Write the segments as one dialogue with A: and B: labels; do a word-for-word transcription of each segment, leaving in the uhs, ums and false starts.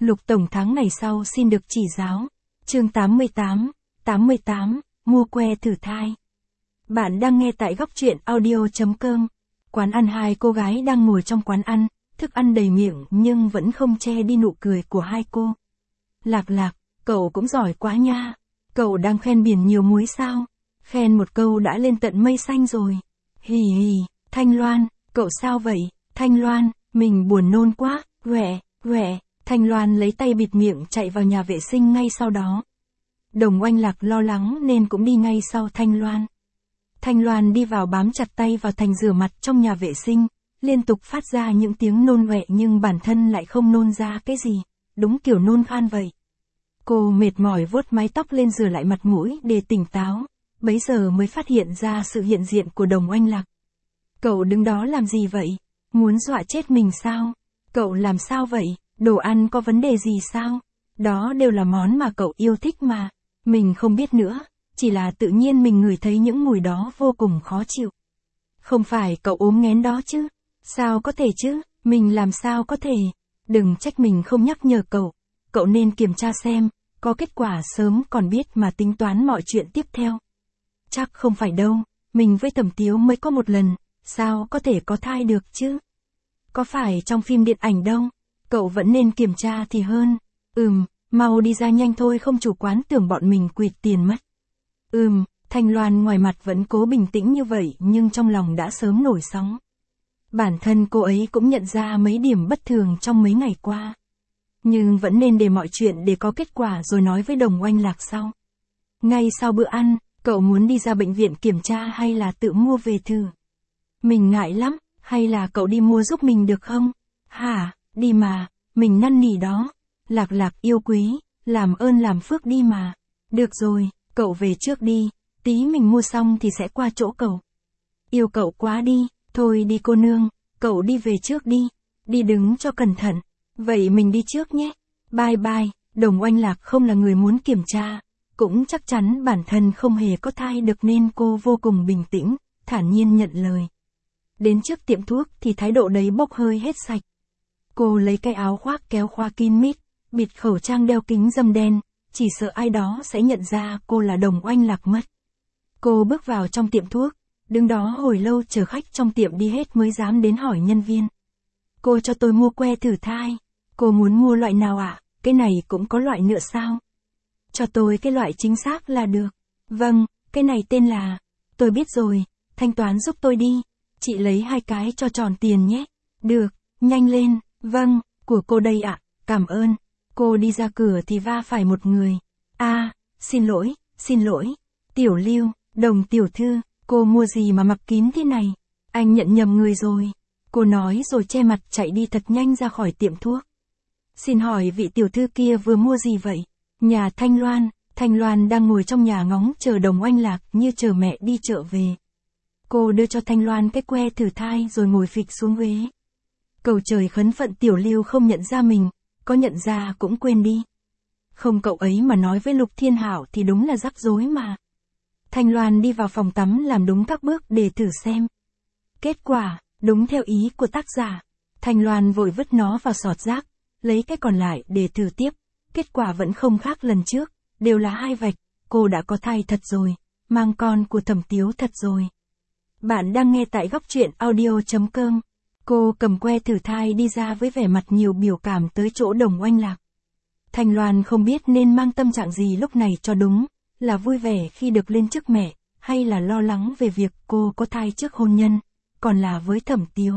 A: Lục Tổng tháng này sau xin được chỉ giáo. Chương tám mươi tám, tám mươi tám, mua que thử thai. Bạn đang nghe tại góc truyện audio.com. Quán ăn hai cô gái đang ngồi trong quán ăn, thức ăn đầy miệng nhưng vẫn không che đi nụ cười của hai cô. Lạc Lạc, cậu cũng giỏi quá nha. Cậu đang khen biển nhiều muối sao? Khen một câu đã lên tận mây xanh rồi. Hì hì, Thanh Loan, cậu sao vậy? Thanh Loan, mình buồn nôn quá, ghẹ, ghẹ. Thanh Loan lấy tay bịt miệng chạy vào nhà vệ sinh ngay sau đó. Đồng Oanh Lạc lo lắng nên cũng đi ngay sau Thanh Loan. Thanh Loan đi vào bám chặt tay vào thành rửa mặt trong nhà vệ sinh, liên tục phát ra những tiếng nôn ọe nhưng bản thân lại không nôn ra cái gì, đúng kiểu nôn khan vậy. Cô mệt mỏi vuốt mái tóc lên rửa lại mặt mũi để tỉnh táo, bấy giờ mới phát hiện ra sự hiện diện của Đồng Oanh Lạc. Cậu đứng đó làm gì vậy? Muốn dọa chết mình sao? Cậu làm sao vậy? Đồ ăn có vấn đề gì sao? Đó đều là món mà cậu yêu thích mà. Mình không biết nữa, chỉ là tự nhiên mình ngửi thấy những mùi đó vô cùng khó chịu. Không phải cậu ốm nghén đó chứ? Sao có thể chứ? Mình làm sao có thể? Đừng trách mình không nhắc nhở cậu. Cậu nên kiểm tra xem, có kết quả sớm còn biết mà tính toán mọi chuyện tiếp theo. Chắc không phải đâu, mình với Thẩm Tiếu mới có một lần, sao có thể có thai được chứ? Có phải trong phim điện ảnh đâu? Cậu vẫn nên kiểm tra thì hơn. Ừm, mau đi ra nhanh thôi không chủ quán tưởng bọn mình quỵt tiền mất. Ừm, Thanh Loan ngoài mặt vẫn cố bình tĩnh như vậy nhưng trong lòng đã sớm nổi sóng. Bản thân cô ấy cũng nhận ra mấy điểm bất thường trong mấy ngày qua. Nhưng vẫn nên để mọi chuyện để có kết quả rồi nói với Đồng Oanh Lạc sau. Ngay sau bữa ăn, cậu muốn đi ra bệnh viện kiểm tra hay là tự mua về thử? Mình ngại lắm, hay là cậu đi mua giúp mình được không? Hả, đi mà, mình năn nỉ đó. Lạc Lạc yêu quý, làm ơn làm phước đi mà. Được rồi, cậu về trước đi, tí mình mua xong thì sẽ qua chỗ cậu. Yêu cậu quá đi, thôi đi cô nương, cậu đi về trước đi, đi đứng cho cẩn thận. Vậy mình đi trước nhé. Bye bye. Đồng Oanh Lạc không là người muốn kiểm tra, cũng chắc chắn bản thân không hề có thai được nên cô vô cùng bình tĩnh, thản nhiên nhận lời. Đến trước tiệm thuốc thì thái độ đấy bốc hơi hết sạch. Cô lấy cái áo khoác kéo khóa kín mít, bịt khẩu trang đeo kính râm đen, chỉ sợ ai đó sẽ nhận ra cô là Đồng Oanh Lạc mất. Cô bước vào trong tiệm thuốc, đứng đó hồi lâu chờ khách trong tiệm đi hết mới dám đến hỏi nhân viên. Cô cho tôi mua que thử thai. Cô muốn mua loại nào ạ? À? Cái này cũng có loại nữa sao? Cho tôi cái loại chính xác là được. Vâng, cái này tên là... Tôi biết rồi, thanh toán giúp tôi đi. Chị lấy hai cái cho tròn tiền nhé. Được, nhanh lên. Vâng, của cô đây ạ, à, cảm ơn. Cô đi ra cửa thì va phải một người. A, à, xin lỗi, xin lỗi. Tiểu Lưu, Đồng tiểu thư, cô mua gì mà mặc kín thế này? Anh nhận nhầm người rồi. Cô nói rồi che mặt chạy đi thật nhanh ra khỏi tiệm thuốc. Xin hỏi vị tiểu thư kia vừa mua gì vậy? Nhà Thanh Loan. Thanh Loan đang ngồi trong nhà ngóng chờ Đồng Oanh Lạc như chờ mẹ đi chợ về. Cô đưa cho Thanh Loan cái que thử thai rồi ngồi phịch xuống ghế. Cầu trời khấn phận Tiểu Lưu không nhận ra mình, có nhận ra cũng quên đi. Không cậu ấy mà nói với Lục Thiên Hảo thì đúng là rắc rối mà. Thanh Loan đi vào phòng tắm làm đúng các bước để thử xem. Kết quả, đúng theo ý của tác giả. Thanh Loan vội vứt nó vào sọt rác, lấy cái còn lại để thử tiếp. Kết quả vẫn không khác lần trước, đều là hai vạch. Cô đã có thai thật rồi, mang con của Thẩm Tiếu thật rồi. Bạn đang nghe tại góc truyện audio.com. Cô cầm que thử thai đi ra với vẻ mặt nhiều biểu cảm tới chỗ Đồng Oanh Lạc. Thanh Loan không biết nên mang tâm trạng gì lúc này cho đúng, là vui vẻ khi được lên chức mẹ, hay là lo lắng về việc cô có thai trước hôn nhân, còn là với Thẩm Tiếu.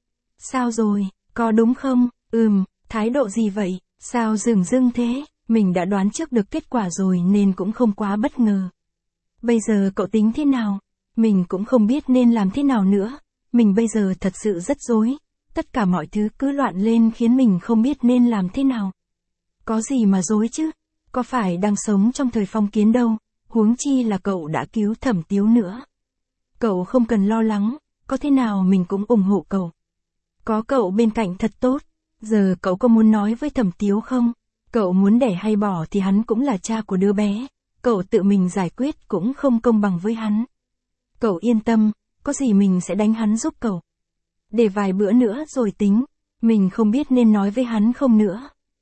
A: Sao rồi, có đúng không? Ừm, thái độ gì vậy? Sao dửng dưng thế? Mình đã đoán trước được kết quả rồi nên cũng không quá bất ngờ. Bây giờ cậu tính thế nào? Mình cũng không biết nên làm thế nào nữa. Mình bây giờ thật sự rất rối. Tất cả mọi thứ cứ loạn lên khiến mình không biết nên làm thế nào. Có gì mà rối chứ? Có phải đang sống trong thời phong kiến đâu, huống chi là cậu đã cứu Thẩm Tiếu nữa. Cậu không cần lo lắng, có thế nào mình cũng ủng hộ cậu. Có cậu bên cạnh thật tốt. Giờ cậu có muốn nói với Thẩm Tiếu không? Cậu muốn đẻ hay bỏ thì hắn cũng là cha của đứa bé. Cậu tự mình giải quyết cũng không công bằng với hắn. Cậu yên tâm, có gì mình sẽ đánh hắn giúp cậu. Để vài bữa nữa rồi tính. Mình không biết nên nói với hắn không nữa.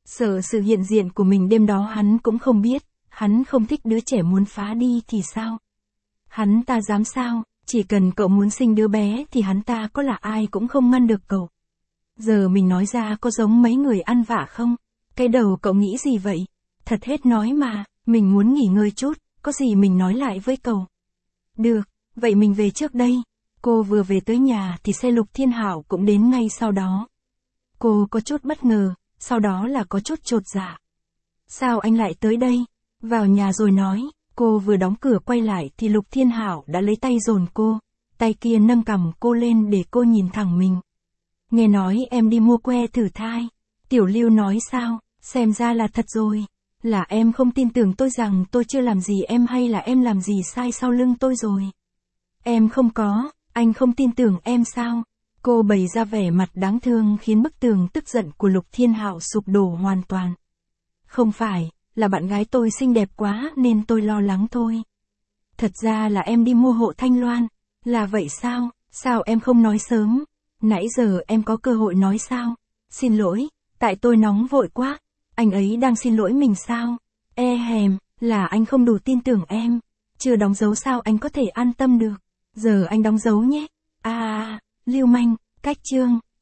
A: Sợ sự hiện diện của mình đêm đó hắn cũng không biết, hắn không thích đứa trẻ muốn phá đi thì sao? Hắn ta dám sao, chỉ cần cậu muốn sinh đứa bé thì hắn ta có là ai cũng không ngăn được cậu. Giờ mình nói ra có giống mấy người ăn vạ không? Cái đầu cậu nghĩ gì vậy? Thật hết nói mà, mình muốn nghỉ ngơi chút, có gì mình nói lại với cậu. Được, vậy mình về trước đây. Cô vừa về tới nhà thì xe Lục Thiên Hạo cũng đến ngay sau đó. Cô có chút bất ngờ, sau đó là có chút chột dạ. Sao anh lại tới đây? Vào nhà rồi nói. Cô vừa đóng cửa quay lại thì Lục Thiên Hạo đã lấy tay dồn cô, tay kia nâng cằm cô lên để cô nhìn thẳng mình. Nghe nói em đi mua que thử thai. Tiểu Lưu nói sao, xem ra là thật rồi. Là em không tin tưởng tôi rằng tôi chưa làm gì em hay là em làm gì sai sau lưng tôi rồi? Em không có, anh không tin tưởng em sao? Cô bày ra vẻ mặt đáng thương khiến bức tường tức giận của Lục Thiên Hạo sụp đổ hoàn toàn. Không phải, là bạn gái tôi xinh đẹp quá nên tôi lo lắng thôi. Thật ra là em đi mua hộ Thanh Loan. Là vậy sao, sao em không nói sớm? Nãy giờ em có cơ hội nói sao? Xin lỗi, tại tôi nóng vội quá. Anh ấy đang xin lỗi mình sao? E hèm, là anh không đủ tin tưởng em. Chưa đóng dấu sao anh có thể an tâm được. Giờ anh đóng dấu nhé. À, lưu manh, cách chương.